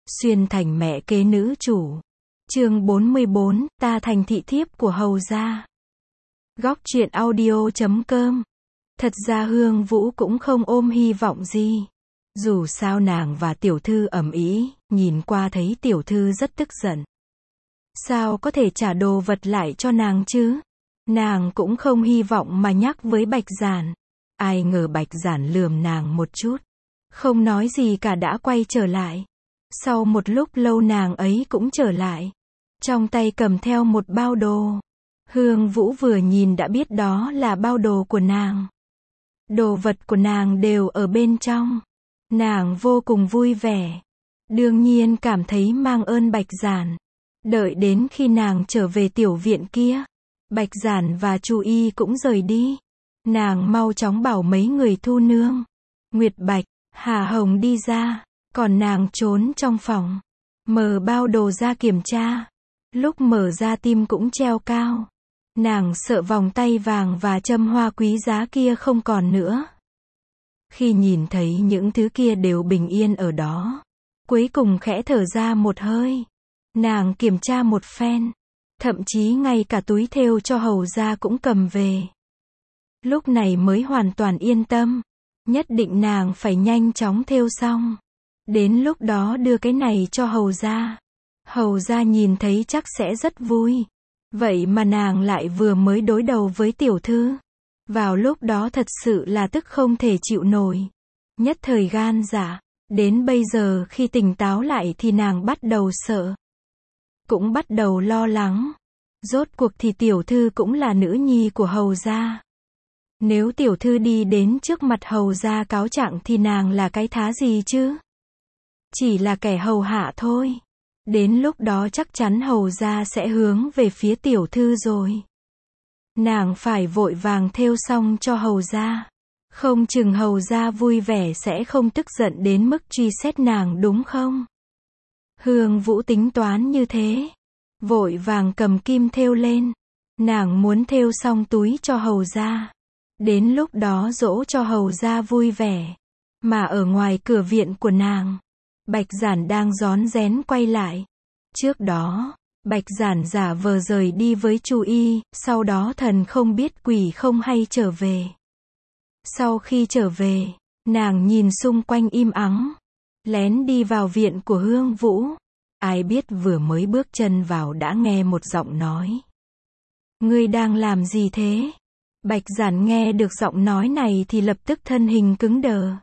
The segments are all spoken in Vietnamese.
Xuyên thành mẹ kế nữ chủ. Chương 44, ta thành thị thiếp của hầu gia. Góc truyện audio.com. Thật ra Hương Vũ cũng không ôm hy vọng gì. Dù sao nàng và tiểu thư ầm ĩ, nhìn qua thấy tiểu thư rất tức giận. Sao có thể trả đồ vật lại cho nàng chứ? Nàng cũng không hy vọng mà nhắc với Bạch Giản. Ai ngờ Bạch Giản lườm nàng một chút, không nói gì cả đã quay trở lại. Sau một lúc lâu nàng ấy cũng trở lại, trong tay cầm theo một bao đồ. Hương Vũ vừa nhìn đã biết đó là bao đồ của nàng. Đồ vật của nàng đều ở bên trong. Nàng vô cùng vui vẻ. Đương nhiên cảm thấy mang ơn Bạch Giản. Đợi đến khi nàng trở về tiểu viện kia, Bạch Giản và Chu Y cũng rời đi. Nàng mau chóng bảo mấy người thu nương, Nguyệt Bạch, Hà Hồng đi ra, còn nàng trốn trong phòng, mở bao đồ ra kiểm tra. Lúc mở ra tim cũng treo cao. Nàng sợ vòng tay vàng và châm hoa quý giá kia không còn nữa. Khi nhìn thấy những thứ kia đều bình yên ở đó, cuối cùng khẽ thở ra một hơi. Nàng kiểm tra một phen, thậm chí ngay cả túi thêu cho hầu gia cũng cầm về. Lúc này mới hoàn toàn yên tâm. Nhất định nàng phải nhanh chóng thêu xong, đến lúc đó đưa cái này cho hầu gia. Hầu gia nhìn thấy chắc sẽ rất vui. Vậy mà nàng lại vừa mới đối đầu với tiểu thư. Vào lúc đó thật sự là tức không thể chịu nổi. Nhất thời gan dạ. Đến bây giờ khi tỉnh táo lại thì nàng bắt đầu sợ. Cũng bắt đầu lo lắng. Rốt cuộc thì tiểu thư cũng là nữ nhi của hầu gia. Nếu tiểu thư đi đến trước mặt hầu gia cáo trạng thì nàng là cái thá gì chứ? Chỉ là kẻ hầu hạ thôi. Đến lúc đó chắc chắn hầu gia sẽ hướng về phía tiểu thư rồi. Nàng phải vội vàng thêu xong cho hầu gia. Không chừng hầu gia vui vẻ sẽ không tức giận đến mức truy xét nàng đúng không? Hương Vũ tính toán như thế. Vội vàng cầm kim thêu lên. Nàng muốn thêu xong túi cho hầu gia. Đến lúc đó dỗ cho hầu gia vui vẻ. Mà ở ngoài cửa viện của nàng, Bạch Giản đang rón rén quay lại. Trước đó, Bạch Giản giả vờ rời đi với Chu Y, sau đó thần không biết quỷ không hay trở về. Sau khi trở về, nàng nhìn xung quanh im ắng, lén đi vào viện của Hương Vũ. Ai biết vừa mới bước chân vào đã nghe một giọng nói. Ngươi đang làm gì thế? Bạch Giản nghe được giọng nói này thì lập tức thân hình cứng đờ.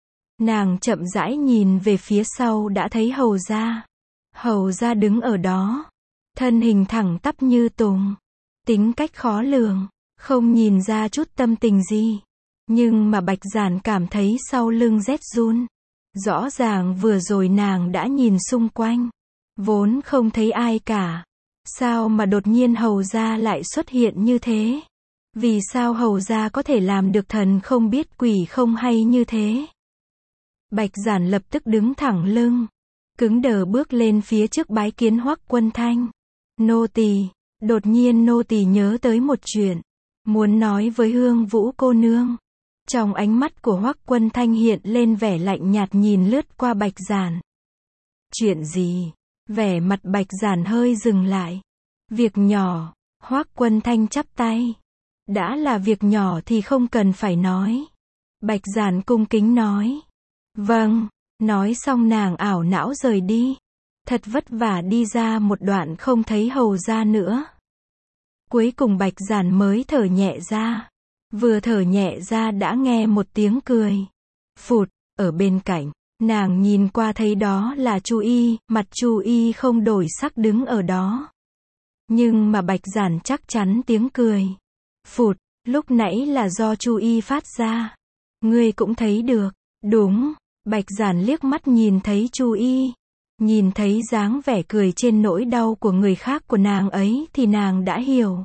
Nàng chậm rãi nhìn về phía sau đã thấy hầu gia. Hầu gia đứng ở đó. Thân hình thẳng tắp như tùng. Tính cách khó lường. Không nhìn ra chút tâm tình gì. Nhưng mà Bạch Giản cảm thấy sau lưng rét run. Rõ ràng vừa rồi nàng đã nhìn xung quanh. Vốn không thấy ai cả. Sao mà đột nhiên hầu gia lại xuất hiện như thế? Vì sao hầu gia có thể làm được thần không biết quỷ không hay như thế? Bạch Giản lập tức đứng thẳng lưng. Cứng đờ bước lên phía trước bái kiến Hoắc Quân Thanh. Nô tỳ. Đột nhiên nô tỳ nhớ tới một chuyện. Muốn nói với Hương Vũ cô nương. Trong ánh mắt của Hoắc Quân Thanh hiện lên vẻ lạnh nhạt nhìn lướt qua Bạch Giản. Chuyện gì? Vẻ mặt Bạch Giản hơi dừng lại. Việc nhỏ. Hoắc Quân Thanh chắp tay. Đã là việc nhỏ thì không cần phải nói. Bạch Giản cung kính nói. Vâng. Nói xong nàng ảo não rời đi. Thật vất vả đi ra một đoạn không thấy hầu gia nữa. Cuối cùng Bạch Giản mới thở nhẹ ra. Vừa thở nhẹ ra đã nghe một tiếng cười. Phụt, ở bên cạnh. Nàng nhìn qua thấy đó là Chu Y, mặt Chu Y không đổi sắc đứng ở đó. Nhưng mà Bạch Giản chắc chắn tiếng cười. Phụt, lúc nãy là do Chu Y phát ra. Ngươi cũng thấy được. Đúng. Bạch Giản liếc mắt nhìn thấy Chu Y. Nhìn thấy dáng vẻ cười trên nỗi đau của người khác của nàng ấy thì nàng đã hiểu.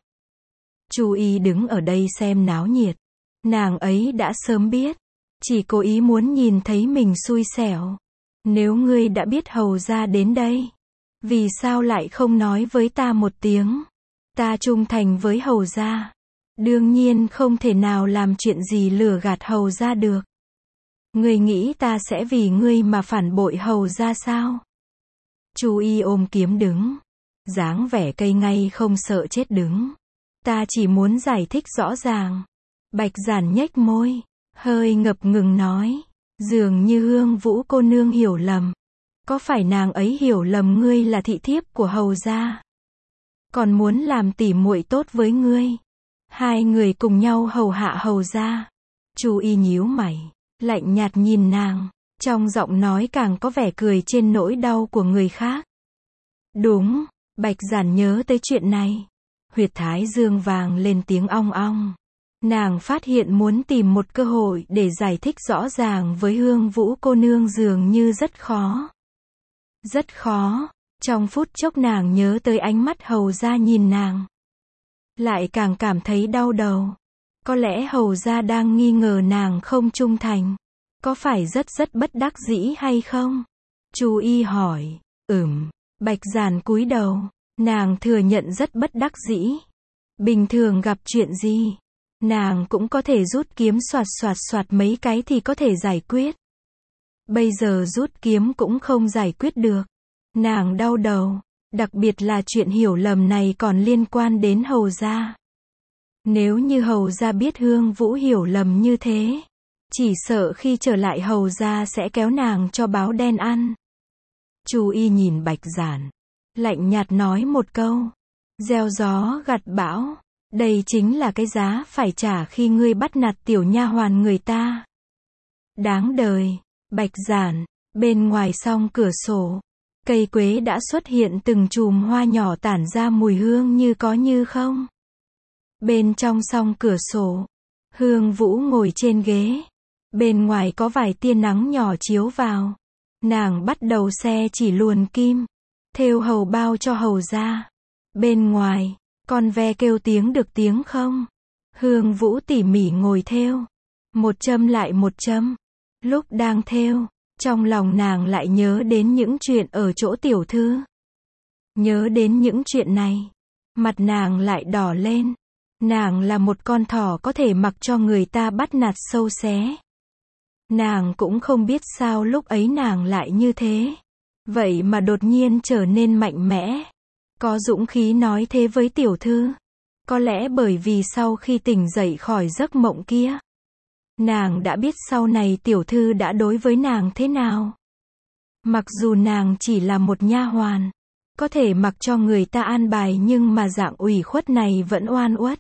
Chu Y đứng ở đây xem náo nhiệt. Nàng ấy đã sớm biết. Chỉ cố ý muốn nhìn thấy mình xui xẻo. Nếu ngươi đã biết hầu gia đến đây, vì sao lại không nói với ta một tiếng? Ta trung thành với hầu gia. Đương nhiên không thể nào làm chuyện gì lừa gạt hầu gia được. Ngươi nghĩ ta sẽ vì ngươi mà phản bội hầu gia sao? Chu Y ôm kiếm đứng, dáng vẻ cây ngay không sợ chết đứng. Ta chỉ muốn giải thích rõ ràng. Bạch Giản nhếch môi, hơi ngập ngừng nói, dường như Hương Vũ cô nương hiểu lầm. Có phải nàng ấy hiểu lầm ngươi là thị thiếp của hầu gia, còn muốn làm tỉ muội tốt với ngươi, hai người cùng nhau hầu hạ hầu gia? Chu Y nhíu mày, lạnh nhạt nhìn nàng, trong giọng nói càng có vẻ cười trên nỗi đau của người khác. Đúng, Bạch Giản nhớ tới chuyện này. Huyệt thái dương vàng lên tiếng ong ong. Nàng phát hiện muốn tìm một cơ hội để giải thích rõ ràng với Hương Vũ cô nương dường như rất khó. Rất khó. Trong phút chốc nàng nhớ tới ánh mắt hầu gia nhìn nàng, lại càng cảm thấy đau đầu. Có lẽ hầu gia đang nghi ngờ nàng không trung thành. Có phải rất bất đắc dĩ hay không? Chu Y hỏi. Bạch Giản cúi đầu. Nàng thừa nhận rất bất đắc dĩ. Bình thường gặp chuyện gì, nàng cũng có thể rút kiếm xoạt mấy cái thì có thể giải quyết. Bây giờ rút kiếm cũng không giải quyết được. Nàng đau đầu, đặc biệt là chuyện hiểu lầm này còn liên quan đến hầu gia. Nếu như hầu gia biết Hương Vũ hiểu lầm như thế, chỉ sợ khi trở lại hầu gia sẽ kéo nàng cho báo đen ăn. Chu Y nhìn Bạch Giản, lạnh nhạt nói một câu, gieo gió gặt bão, đây chính là cái giá phải trả khi ngươi bắt nạt tiểu nha hoàn người ta. Đáng đời. Bạch Giản, bên ngoài song cửa sổ, cây quế đã xuất hiện từng chùm hoa nhỏ tản ra mùi hương như có như không. Bên trong song cửa sổ, Hương Vũ ngồi trên ghế, bên ngoài có vài tia nắng nhỏ chiếu vào. Nàng bắt đầu xe chỉ luồn kim, thêu hầu bao cho hầu gia. Bên ngoài, con ve kêu tiếng được tiếng không. Hương Vũ tỉ mỉ ngồi thêu, một châm lại một châm. Lúc đang thêu, trong lòng nàng lại nhớ đến những chuyện ở chỗ tiểu thư. Nhớ đến những chuyện này, mặt nàng lại đỏ lên. Nàng là một con thỏ có thể mặc cho người ta bắt nạt sâu xé. Nàng cũng không biết sao lúc ấy nàng lại như thế. Vậy mà đột nhiên trở nên mạnh mẽ. Có dũng khí nói thế với tiểu thư. Có lẽ bởi vì sau khi tỉnh dậy khỏi giấc mộng kia, nàng đã biết sau này tiểu thư đã đối với nàng thế nào. Mặc dù nàng chỉ là một nha hoàn, có thể mặc cho người ta an bài, nhưng mà dạng ủy khuất này vẫn oan uất.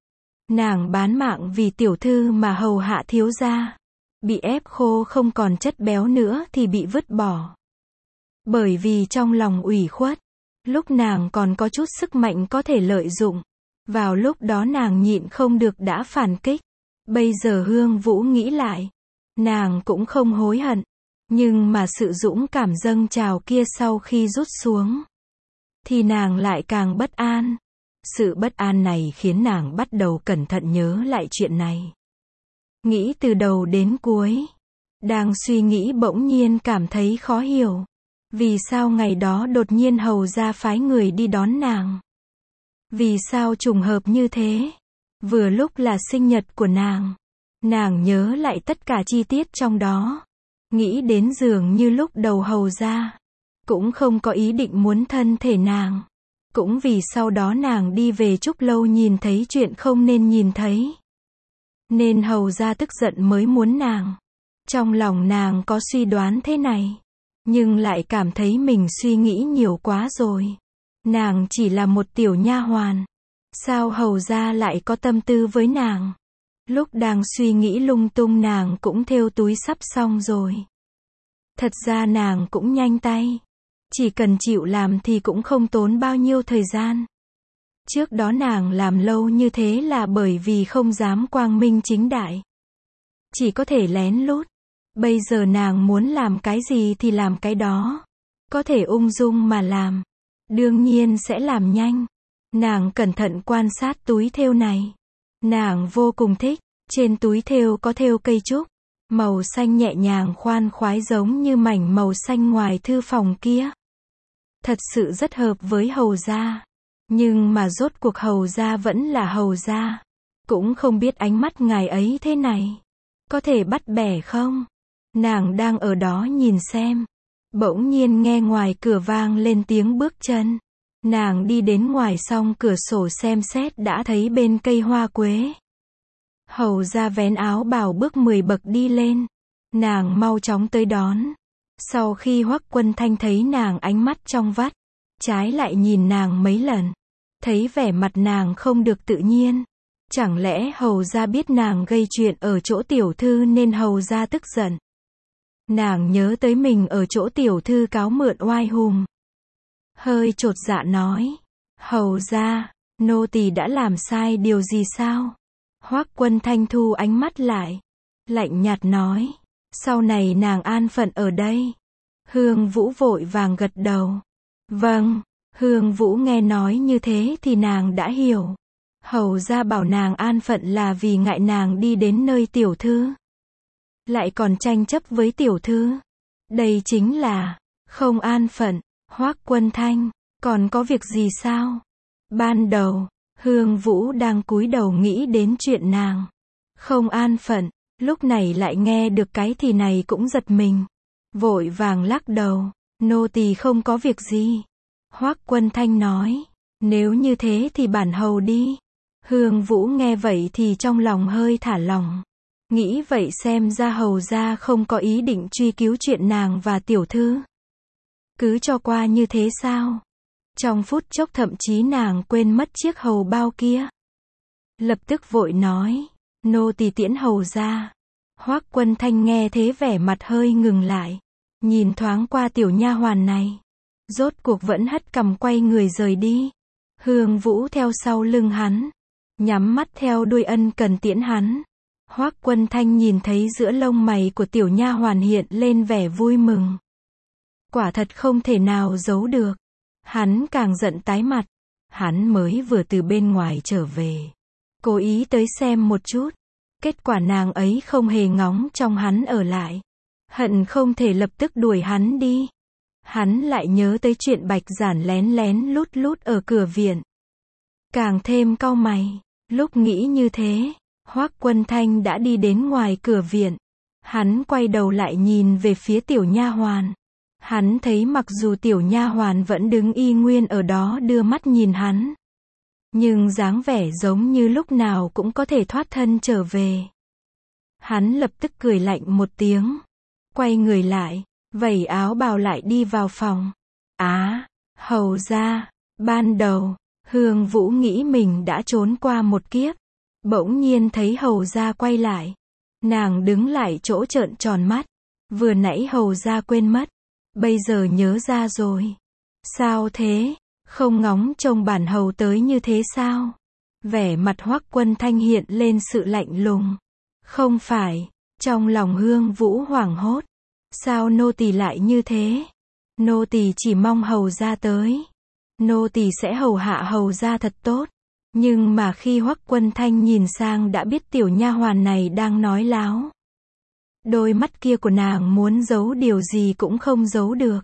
Nàng bán mạng vì tiểu thư mà hầu hạ thiếu gia, bị ép khô không còn chất béo nữa thì bị vứt bỏ. Bởi vì trong lòng ủy khuất, lúc nàng còn có chút sức mạnh có thể lợi dụng, vào lúc đó nàng nhịn không được đã phản kích. Bây giờ Hương Vũ nghĩ lại, nàng cũng không hối hận, nhưng mà sự dũng cảm dâng trào kia sau khi rút xuống, thì nàng lại càng bất an. Sự bất an này khiến nàng bắt đầu cẩn thận nhớ lại chuyện này. Nghĩ từ đầu đến cuối, đang suy nghĩ bỗng nhiên cảm thấy khó hiểu. Vì sao ngày đó đột nhiên hầu gia phái người đi đón nàng? Vì sao trùng hợp như thế? Vừa lúc là sinh nhật của nàng. Nàng nhớ lại tất cả chi tiết trong đó. Nghĩ đến dường như lúc đầu hầu gia cũng không có ý định muốn thân thể nàng. Cũng vì sau đó nàng đi về Trúc Lâu nhìn thấy chuyện không nên nhìn thấy, nên hầu gia tức giận mới muốn nàng. Trong lòng nàng có suy đoán thế này, nhưng lại cảm thấy mình suy nghĩ nhiều quá rồi. Nàng chỉ là một tiểu nha hoàn, sao hầu gia lại có tâm tư với nàng? Lúc đang suy nghĩ lung tung nàng cũng thêu túi sắp xong rồi. Thật ra nàng cũng nhanh tay, chỉ cần chịu làm thì cũng không tốn bao nhiêu thời gian. Trước đó nàng làm lâu như thế là bởi vì không dám quang minh chính đại, chỉ có thể lén lút. Bây giờ nàng muốn làm cái gì thì làm cái đó, có thể ung dung mà làm, đương nhiên sẽ làm nhanh. Nàng cẩn thận quan sát túi thêu này, nàng vô cùng thích. Trên túi thêu có thêu cây trúc, màu xanh nhẹ nhàng khoan khoái giống như mảnh màu xanh ngoài thư phòng kia. Thật sự rất hợp với hầu gia. Nhưng mà rốt cuộc hầu gia vẫn là hầu gia. Cũng không biết ánh mắt ngài ấy thế này có thể bắt bẻ không? Nàng đang ở đó nhìn xem, Bỗng nhiên nghe ngoài cửa vang lên tiếng bước chân. Nàng đi đến ngoài song cửa sổ xem xét đã thấy bên cây hoa quế. Hầu ra vén áo bào bước 10 bậc đi lên. Nàng mau chóng tới đón. Sau khi Hoắc Quân Thanh thấy nàng ánh mắt trong vắt, trái lại nhìn nàng mấy lần. Thấy vẻ mặt nàng không được tự nhiên. Chẳng lẽ hầu ra biết nàng gây chuyện ở chỗ tiểu thư nên hầu ra tức giận. Nàng nhớ tới mình ở chỗ tiểu thư cáo mượn oai hùm. Hơi chột dạ nói. Hầu ra, nô tỳ đã làm sai điều gì sao? Hoắc Quân Thanh thu ánh mắt lại. Lạnh nhạt nói. Sau này nàng an phận ở đây. Hương Vũ vội vàng gật đầu. Vâng, Hương Vũ nghe nói như thế thì nàng đã hiểu. Hầu ra bảo nàng an phận là vì ngại nàng đi đến nơi tiểu thư. Lại còn tranh chấp với tiểu thư. Đây chính là không an phận. Hoắc Quân Thanh, còn có việc gì sao? Ban đầu, Hương Vũ đang cúi đầu nghĩ đến chuyện nàng không an phận, lúc này lại nghe được cái thì này cũng giật mình. Vội vàng lắc đầu, nô tỳ không có việc gì. Hoắc Quân Thanh nói, nếu như thế thì bản hầu đi. Hương Vũ nghe vậy thì trong lòng hơi thả lỏng. Nghĩ vậy xem ra hầu ra không có ý định truy cứu chuyện nàng và tiểu thư. Cứ cho qua như thế sao? Trong phút chốc thậm chí nàng quên mất chiếc hầu bao kia. Lập tức vội nói, nô tỳ tiễn hầu ra. Hoắc Quân Thanh nghe thế vẻ mặt hơi ngừng lại. Nhìn thoáng qua tiểu nha hoàn này. Rốt cuộc vẫn hất cằm quay người rời đi. Hương Vũ theo sau lưng hắn. Nhắm mắt theo đuôi ân cần tiễn hắn. Hoắc Quân Thanh nhìn thấy giữa lông mày của tiểu nha hoàn hiện lên vẻ vui mừng. Quả thật không thể nào giấu được. Hắn càng giận tái mặt. Hắn mới vừa từ bên ngoài trở về. Cố ý tới xem một chút. Kết quả nàng ấy không hề ngóng trong hắn ở lại. Hận không thể lập tức đuổi hắn đi. Hắn lại nhớ tới chuyện Bạch Giản lén lén lút lút ở cửa viện. Càng thêm cau mày. Lúc nghĩ như thế, Hoắc Quân Thanh đã đi đến ngoài cửa viện. Hắn quay đầu lại nhìn về phía tiểu nha hoàn. Hắn thấy mặc dù tiểu nha hoàn vẫn đứng y nguyên ở đó đưa mắt nhìn hắn, nhưng dáng vẻ giống như lúc nào cũng có thể thoát thân trở về. Hắn lập tức cười lạnh một tiếng, quay người lại, vẩy áo bào lại đi vào phòng. Hầu ra, ban đầu, Hương Vũ nghĩ mình đã trốn qua một kiếp, bỗng nhiên thấy hầu ra quay lại. Nàng đứng lại chỗ trợn tròn mắt, vừa nãy hầu ra quên mất. Bây giờ nhớ ra rồi. Sao thế? Không ngóng trông bản hầu tới như thế sao? Vẻ mặt Hoắc Quân Thanh hiện lên sự lạnh lùng. Không phải. Trong lòng Hương Vũ hoảng hốt. Sao nô tỳ lại như thế? Nô tỳ chỉ mong hầu ra tới. Nô tỳ sẽ hầu hạ hầu ra thật tốt. Nhưng mà khi Hoắc Quân Thanh nhìn sang đã biết tiểu nha hoàn này đang nói láo. Đôi mắt kia của nàng muốn giấu điều gì cũng không giấu được.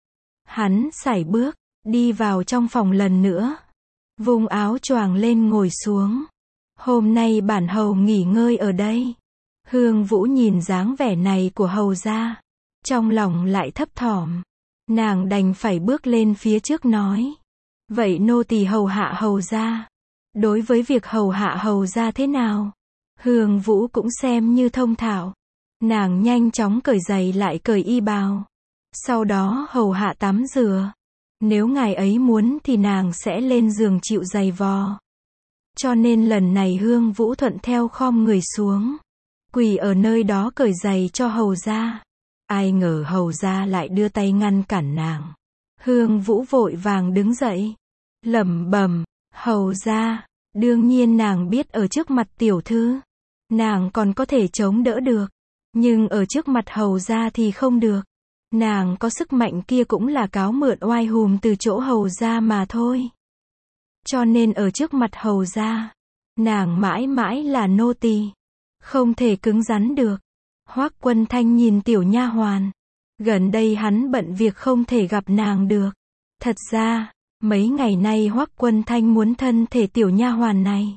Hắn sải bước, đi vào trong phòng lần nữa. Vung áo choàng lên ngồi xuống. Hôm nay bản hầu nghỉ ngơi ở đây. Hương Vũ nhìn dáng vẻ này của hầu gia. Trong lòng lại thấp thỏm. Nàng đành phải bước lên phía trước nói. Vậy nô tỳ hầu hạ hầu gia. Đối với việc hầu hạ hầu gia thế nào? Hương Vũ cũng xem như thông thạo. Nàng nhanh chóng cởi giày lại cởi y bào. Sau đó hầu hạ tắm rửa. Nếu ngài ấy muốn thì nàng sẽ lên giường chịu giày vò. Cho nên lần này Hương Vũ thuận theo khom người xuống. Quỳ ở nơi đó cởi giày cho hầu gia. Ai ngờ hầu gia lại đưa tay ngăn cản nàng. Hương Vũ vội vàng đứng dậy. Lẩm bẩm, hầu gia, đương nhiên nàng biết ở trước mặt tiểu thư. Nàng còn có thể chống đỡ được. Nhưng ở trước mặt hầu gia thì không được. Nàng có sức mạnh kia cũng là cáo mượn oai hùm từ chỗ hầu gia mà thôi. Cho nên ở trước mặt hầu gia, nàng mãi mãi là nô tỳ, không thể cứng rắn được. Hoắc Quân Thanh nhìn tiểu nha hoàn. Gần đây hắn bận việc không thể gặp nàng được. Thật ra, mấy ngày nay Hoắc Quân Thanh muốn thân thể tiểu nha hoàn này.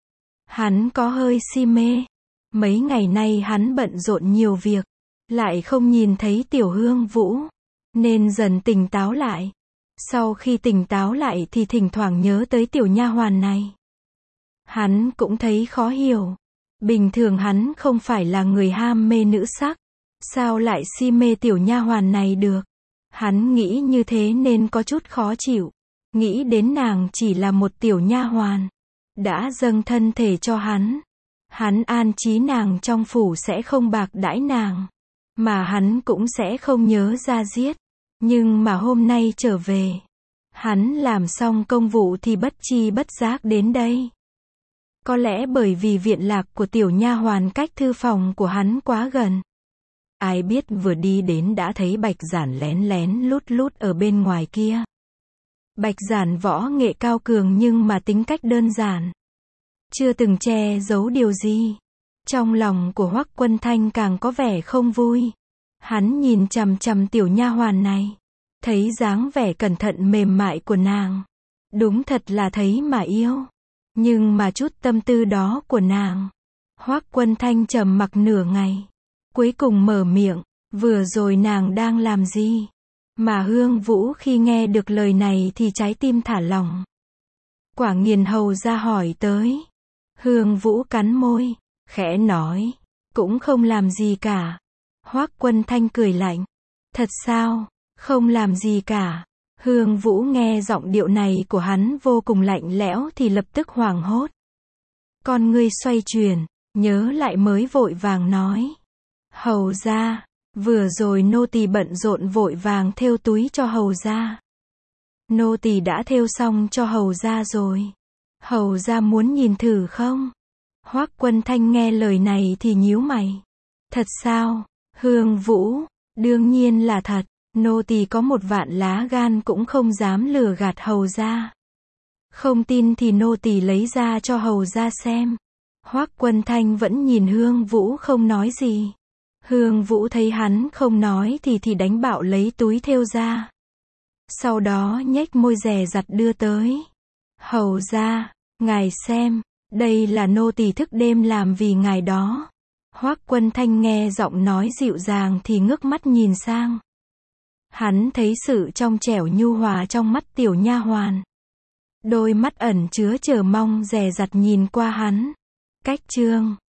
Hắn có hơi si mê. Mấy ngày nay hắn bận rộn nhiều việc, lại không nhìn thấy tiểu Hương Vũ. nên dần tỉnh táo lại. Sau khi tỉnh táo lại thì thỉnh thoảng nhớ tới tiểu nha hoàn này. Hắn cũng thấy khó hiểu. Bình thường hắn không phải là người ham mê nữ sắc. Sao lại si mê tiểu nha hoàn này được? Hắn nghĩ như thế nên có chút khó chịu. Nghĩ đến nàng chỉ là một tiểu nha hoàn. Đã dâng thân thể cho hắn. Hắn an trí nàng trong phủ sẽ không bạc đãi nàng. Mà hắn cũng sẽ không nhớ ra giết. Nhưng mà hôm nay trở về. Hắn làm xong công vụ thì bất chi bất giác đến đây. Có lẽ bởi vì viện lạc của tiểu nha hoàn cách thư phòng của hắn quá gần. Ai biết vừa đi đến đã thấy Bạch Giản lén lén lút lút ở bên ngoài kia. Bạch Giản võ nghệ cao cường nhưng mà tính cách đơn giản. Chưa từng che giấu điều gì. Trong lòng của Hoắc Quân Thanh càng có vẻ không vui. Hắn nhìn chằm chằm tiểu nha hoàn này. Thấy dáng vẻ cẩn thận mềm mại của nàng. Đúng thật là thấy mà yêu. Nhưng mà chút tâm tư đó của nàng. Hoắc Quân Thanh trầm mặc nửa ngày. Cuối cùng mở miệng. Vừa rồi nàng đang làm gì? Mà Hương Vũ khi nghe được lời này thì trái tim thả lỏng. Quả Nghiền hầu ra hỏi tới. Hương Vũ cắn môi. Khẽ nói. Cũng không làm gì cả. Hoắc Quân Thanh cười lạnh. Thật sao? Không làm gì cả. Hương Vũ nghe giọng điệu này của hắn vô cùng lạnh lẽo thì lập tức hoảng hốt. Con ngươi xoay chuyển, nhớ lại mới vội vàng nói. Hầu gia, vừa rồi nô tỳ bận rộn vội vàng thêu túi cho hầu gia. Nô tỳ đã thêu xong cho hầu gia rồi. Hầu gia muốn nhìn thử không? Hoắc Quân Thanh nghe lời này thì nhíu mày. Thật sao? Hương Vũ, đương nhiên là thật. Nô tỳ có 1.000.000 lá gan cũng không dám lừa gạt hầu gia. Không tin thì nô tỳ lấy ra cho hầu gia xem. Hoắc Quân Thanh vẫn nhìn Hương Vũ không nói gì. Hương Vũ thấy hắn không nói thì đánh bạo lấy túi thêu ra. Sau đó nhếch môi dè dặt đưa tới. Hầu gia, ngài xem, đây là nô tỳ thức đêm làm vì ngài đó. Hoắc Quân Thanh nghe giọng nói dịu dàng thì ngước mắt nhìn sang. Hắn thấy sự trong trẻo nhu hòa trong mắt tiểu nha hoàn. Đôi mắt ẩn chứa chờ mong dè dặt nhìn qua hắn. Cách chương